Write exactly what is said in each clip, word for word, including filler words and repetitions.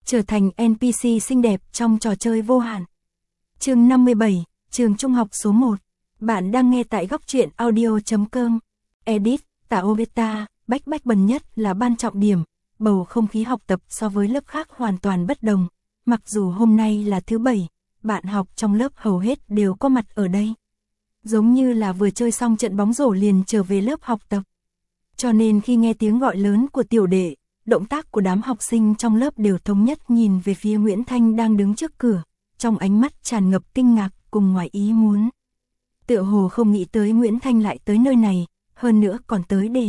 trở thành en pê xê xinh đẹp trong trò chơi vô hạn. Chương năm mươi bảy, trường trung học số một. Bạn đang nghe tại góc truyện audio chấm com. Edit, Tao Beta, Bách Bách Bần nhất là ban trọng điểm, bầu không khí học tập so với lớp khác hoàn toàn bất đồng. Mặc dù hôm nay là thứ bảy, bạn học trong lớp hầu hết đều có mặt ở đây. Giống như là vừa chơi xong trận bóng rổ liền trở về lớp học tập. Cho nên khi nghe tiếng gọi lớn của tiểu đệ, động tác của đám học sinh trong lớp đều thống nhất nhìn về phía Nguyễn Thanh đang đứng trước cửa, trong ánh mắt tràn ngập kinh ngạc cùng ngoài ý muốn. Tựa hồ không nghĩ tới Nguyễn Thanh lại tới nơi này, hơn nữa còn tới để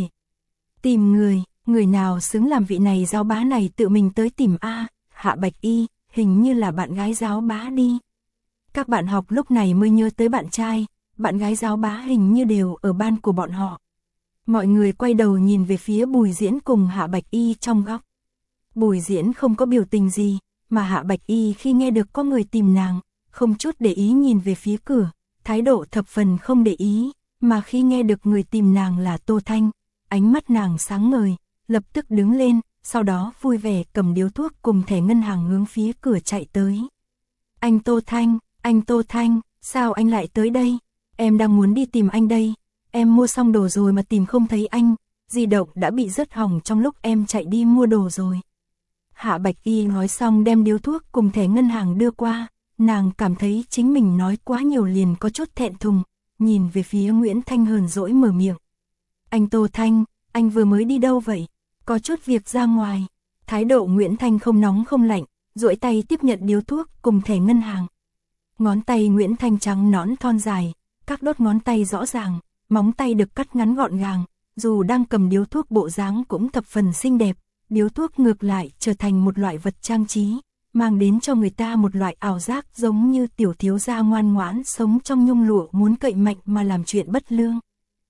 tìm người, người nào xứng làm vị này giáo bá này tự mình tới tìm a, Hạ Bạch Y, hình như là bạn gái giáo bá đi. Các bạn học lúc này mới nhớ tới bạn trai, bạn gái giáo bá hình như đều ở ban của bọn họ. Mọi người quay đầu nhìn về phía Bùi Diễn cùng Hạ Bạch Y trong góc. Bùi Diễn không có biểu tình gì, mà Hạ Bạch Y khi nghe được có người tìm nàng, không chút để ý nhìn về phía cửa, thái độ thập phần không để ý, mà khi nghe được người tìm nàng là Tô Thanh, ánh mắt nàng sáng ngời, lập tức đứng lên, sau đó vui vẻ cầm điếu thuốc cùng thẻ ngân hàng hướng phía cửa chạy tới. Anh Tô Thanh, anh Tô Thanh, sao anh lại tới đây? Em đang muốn đi tìm anh đây. Em mua xong đồ rồi mà tìm không thấy anh, di động đã bị rớt hỏng trong lúc em chạy đi mua đồ rồi. Hạ Bạch Y nói xong đem điếu thuốc cùng thẻ ngân hàng đưa qua, nàng cảm thấy chính mình nói quá nhiều liền có chút thẹn thùng, nhìn về phía Nguyễn Thanh hờn dỗi mở miệng. Anh Tô Thanh, anh vừa mới đi đâu vậy? Có chút việc ra ngoài. Thái độ Nguyễn Thanh không nóng không lạnh, duỗi tay tiếp nhận điếu thuốc cùng thẻ ngân hàng. Ngón tay Nguyễn Thanh trắng nõn thon dài, các đốt ngón tay rõ ràng, móng tay được cắt ngắn gọn gàng, dù đang cầm điếu thuốc bộ dáng cũng thập phần xinh đẹp, điếu thuốc ngược lại trở thành một loại vật trang trí, mang đến cho người ta một loại ảo giác giống như tiểu thiếu gia ngoan ngoãn sống trong nhung lụa muốn cậy mạnh mà làm chuyện bất lương.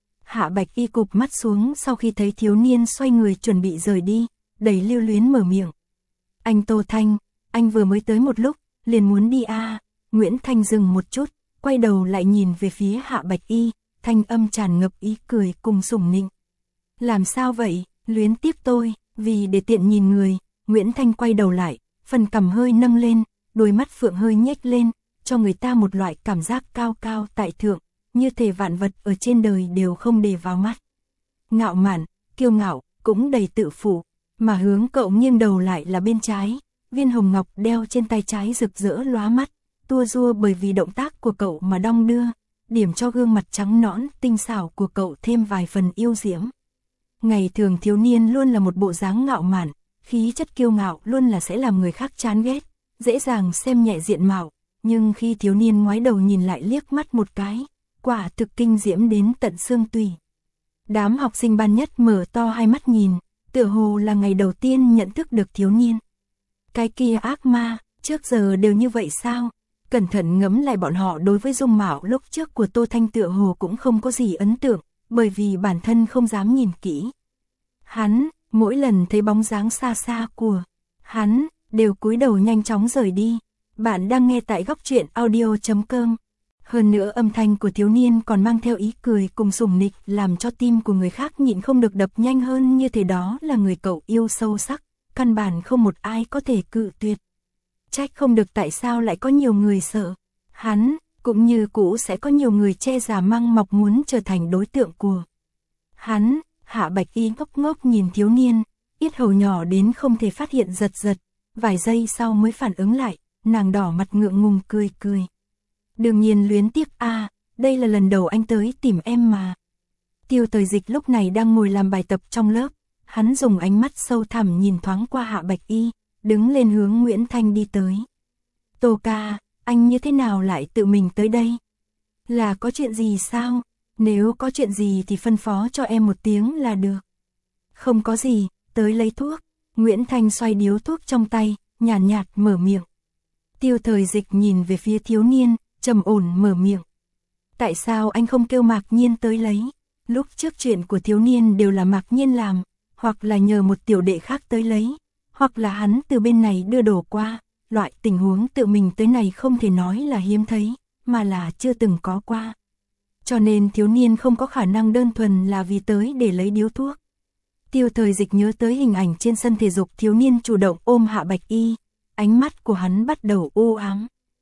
Hạ Bạch Y cụp mắt xuống sau khi thấy thiếu niên xoay người chuẩn bị rời đi, đầy lưu luyến mở miệng. Anh Tô Thanh, anh vừa mới tới một lúc, liền muốn đi à? Nguyễn Thanh dừng một chút, quay đầu lại nhìn về phía Hạ Bạch Y, thanh âm tràn ngập ý cười cùng sủng nịnh. Làm sao vậy, luyến tiếc tôi? Vì để tiện nhìn người, Nguyễn Thanh quay đầu lại, phần cằm hơi nâng lên, đôi mắt phượng hơi nhếch lên, cho người ta một loại cảm giác cao cao tại thượng, như thể vạn vật ở trên đời đều không để vào mắt. Ngạo mạn, kiêu ngạo, cũng đầy tự phụ, mà hướng cậu nghiêng đầu lại là bên trái, viên hồng ngọc đeo trên tay trái rực rỡ lóa mắt, tua rua bởi vì động tác của cậu mà đong đưa, điểm cho gương mặt trắng nõn tinh xảo của cậu thêm vài phần yêu diễm. Ngày thường thiếu niên luôn là một bộ dáng ngạo mạn, khí chất kiêu ngạo luôn là sẽ làm người khác chán ghét, dễ dàng xem nhẹ diện mạo, nhưng khi thiếu niên ngoái đầu nhìn lại liếc mắt một cái, quả thực kinh diễm đến tận xương tủy. Đám học sinh ban nhất mở to hai mắt nhìn, tựa hồ là ngày đầu tiên nhận thức được thiếu niên. Cái kia ác ma, trước giờ đều như vậy sao? Cẩn thận ngẫm lại bọn họ đối với dung mạo lúc trước của Tô Thanh tựa hồ cũng không có gì ấn tượng, bởi vì bản thân không dám nhìn kỹ. Hắn, mỗi lần thấy bóng dáng xa xa của hắn, đều cúi đầu nhanh chóng rời đi. Bạn đang nghe tại góc truyện audio chấm com. Hơn nữa âm thanh của thiếu niên còn mang theo ý cười cùng sủng nịch làm cho tim của người khác nhịn không được đập nhanh hơn, như thế đó là người cậu yêu sâu sắc, căn bản không một ai có thể cự tuyệt. Trách không được tại sao lại có nhiều người sợ hắn, cũng như cũ sẽ có nhiều người che giả mang mọc muốn trở thành đối tượng của hắn. Hạ Bạch Y ngốc ngốc nhìn thiếu niên, yết hầu nhỏ đến không thể phát hiện giật giật, vài giây sau mới phản ứng lại, nàng đỏ mặt ngượng ngùng cười cười. Đương nhiên luyến tiếc a, à, đây là lần đầu anh tới tìm em mà. Tiêu Thời Dịch lúc này đang ngồi làm bài tập trong lớp, hắn dùng ánh mắt sâu thẳm nhìn thoáng qua Hạ Bạch Y, đứng lên hướng Nguyễn Thanh đi tới. Tô ca, anh như thế nào lại tự mình tới đây? Là có chuyện gì sao? Nếu có chuyện gì thì phân phó cho em một tiếng là được. Không có gì, tới lấy thuốc. Nguyễn Thanh xoay điếu thuốc trong tay, nhàn nhạt, nhạt mở miệng. Tiêu Thời Dịch nhìn về phía thiếu niên, trầm ổn mở miệng. Tại sao anh không kêu Mạc Nhiên tới lấy? Lúc trước chuyện của thiếu niên đều là Mạc Nhiên làm, hoặc là nhờ một tiểu đệ khác tới lấy, hoặc là hắn từ bên này đưa đồ qua. Loại tình huống tự mình tới này không thể nói là hiếm thấy, mà là chưa từng có qua. Cho nên thiếu niên không có khả năng đơn thuần là vì tới để lấy điếu thuốc. Tiêu Thời Dịch nhớ tới hình ảnh trên sân thể dục thiếu niên chủ động ôm Hạ Bạch Y, ánh mắt của hắn bắt đầu u ám.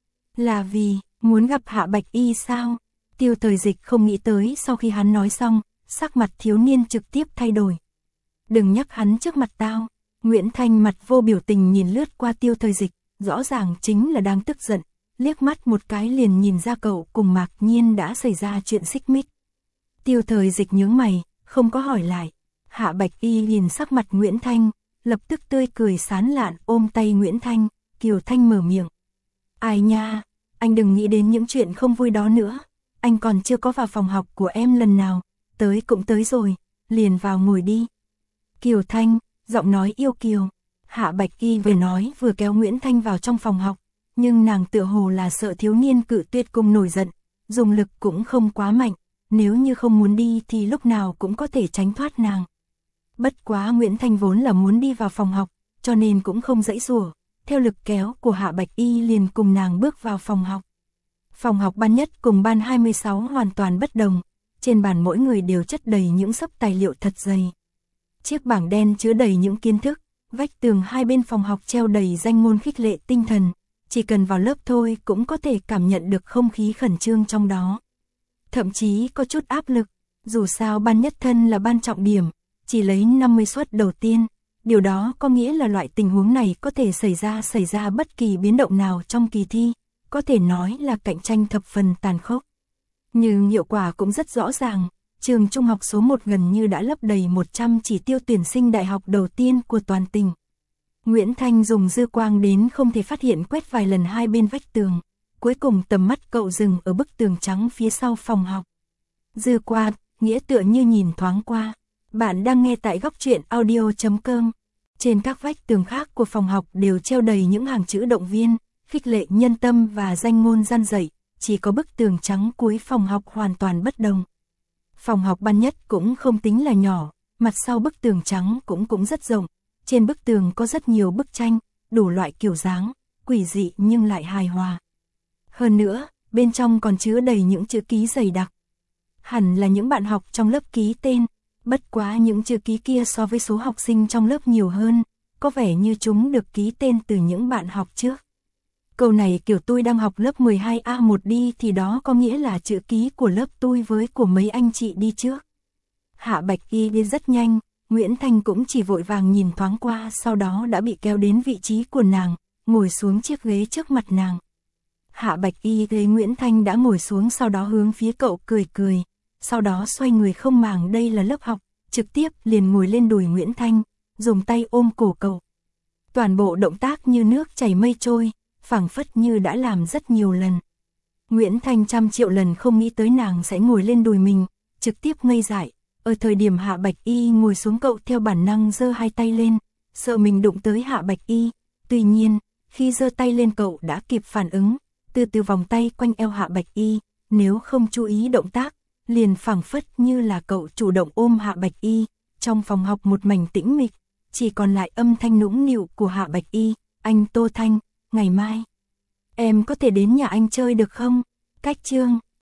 Là vì, muốn gặp Hạ Bạch Y sao? Tiêu Thời Dịch không nghĩ tới sau khi hắn nói xong, sắc mặt thiếu niên trực tiếp thay đổi. Đừng nhắc hắn trước mặt tao. Nguyễn Thanh mặt vô biểu tình nhìn lướt qua Tiêu Thời Dịch, rõ ràng chính là đang tức giận, liếc mắt một cái liền nhìn ra cậu cùng Mạc Nhiên đã xảy ra chuyện xích mích. Tiêu Thời Dịch nhướng mày, không có hỏi lại. Hạ Bạch Y nhìn sắc mặt Nguyễn Thanh, lập tức tươi cười sán lạn ôm tay Nguyễn Thanh, Kiều Thanh mở miệng. Ai nha, anh đừng nghĩ đến những chuyện không vui đó nữa, anh còn chưa có vào phòng học của em lần nào, tới cũng tới rồi, liền vào ngồi đi. Kiều Thanh, giọng nói yêu kiều. Hạ Bạch Y vừa nói vừa kéo Nguyễn Thanh vào trong phòng học, nhưng nàng tựa hồ là sợ thiếu niên cự tuyệt cùng nổi giận, dùng lực cũng không quá mạnh, nếu như không muốn đi thì lúc nào cũng có thể tránh thoát nàng. Bất quá Nguyễn Thanh vốn là muốn đi vào phòng học, cho nên cũng không giãy giụa, theo lực kéo của Hạ Bạch Y liền cùng nàng bước vào phòng học. Phòng học ban nhất cùng ban hai mươi sáu hoàn toàn bất đồng, trên bàn mỗi người đều chất đầy những xấp tài liệu thật dày. Chiếc bảng đen chứa đầy những kiến thức, vách tường hai bên phòng học treo đầy danh ngôn khích lệ tinh thần, chỉ cần vào lớp thôi cũng có thể cảm nhận được không khí khẩn trương trong đó. Thậm chí có chút áp lực, dù sao ban nhất thân là ban trọng điểm, chỉ lấy năm mươi suất đầu tiên, điều đó có nghĩa là loại tình huống này có thể xảy ra xảy ra bất kỳ biến động nào trong kỳ thi, có thể nói là cạnh tranh thập phần tàn khốc. Nhưng hiệu quả cũng rất rõ ràng, trường trung học số một gần như đã lấp đầy một trăm chỉ tiêu tuyển sinh đại học đầu tiên của toàn tỉnh. Nguyễn Thanh dùng dư quang đến không thể phát hiện quét vài lần hai bên vách tường, cuối cùng tầm mắt cậu dừng ở bức tường trắng phía sau phòng học. Dư quang, nghĩa tựa như nhìn thoáng qua. Bạn đang nghe tại góc truyện audio chấm com. Trên các vách tường khác của phòng học đều treo đầy những hàng chữ động viên, khích lệ nhân tâm và danh ngôn gian dạy, chỉ có bức tường trắng cuối phòng học hoàn toàn bất đồng. Phòng học ban nhất cũng không tính là nhỏ, mặt sau bức tường trắng cũng cũng rất rộng, trên bức tường có rất nhiều bức tranh, đủ loại kiểu dáng, quỷ dị nhưng lại hài hòa. Hơn nữa, bên trong còn chứa đầy những chữ ký dày đặc. Hẳn là những bạn học trong lớp ký tên, bất quá những chữ ký kia so với số học sinh trong lớp nhiều hơn, có vẻ như chúng được ký tên từ những bạn học trước. Câu này kiểu tôi đang học lớp mười hai A một đi thì đó có nghĩa là chữ ký của lớp tôi với của mấy anh chị đi trước. Hạ Bạch Y đi rất nhanh, Nguyễn Thanh cũng chỉ vội vàng nhìn thoáng qua sau đó đã bị kéo đến vị trí của nàng, ngồi xuống chiếc ghế trước mặt nàng. Hạ Bạch Y thấy Nguyễn Thanh đã ngồi xuống sau đó hướng phía cậu cười cười, sau đó xoay người không màng đây là lớp học, trực tiếp liền ngồi lên đùi Nguyễn Thanh, dùng tay ôm cổ cậu. Toàn bộ động tác như nước chảy mây trôi, phảng phất như đã làm rất nhiều lần. Nguyễn Thanh trăm triệu lần không nghĩ tới nàng sẽ ngồi lên đùi mình, trực tiếp ngây dại. Ở thời điểm Hạ Bạch Y ngồi xuống cậu theo bản năng giơ hai tay lên, sợ mình đụng tới Hạ Bạch Y. Tuy nhiên, khi giơ tay lên cậu đã kịp phản ứng, từ từ vòng tay quanh eo Hạ Bạch Y, nếu không chú ý động tác, liền phảng phất như là cậu chủ động ôm Hạ Bạch Y. Trong phòng học một mảnh tĩnh mịch, chỉ còn lại âm thanh nũng nịu của Hạ Bạch Y. Anh Tô Thanh, ngày mai em có thể đến nhà anh chơi được không? Cách chương